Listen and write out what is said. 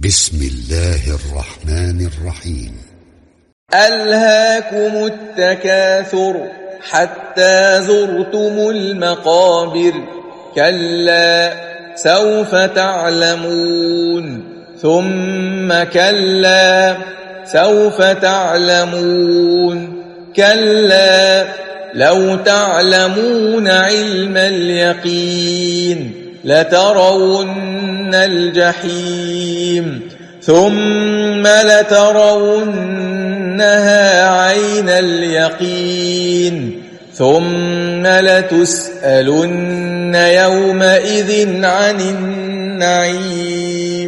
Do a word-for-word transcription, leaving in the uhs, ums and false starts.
بسم الله الرحمن الرحيم. ألهاكم التكاثر حتى زرتم المقابر، كلا سوف تعلمون ثم كلا سوف تعلمون، كلا لو تعلمون علم اليقين لترون الجحيم ثم لترونها عين اليقين ثم لتسألن يومئذ عن النعيم.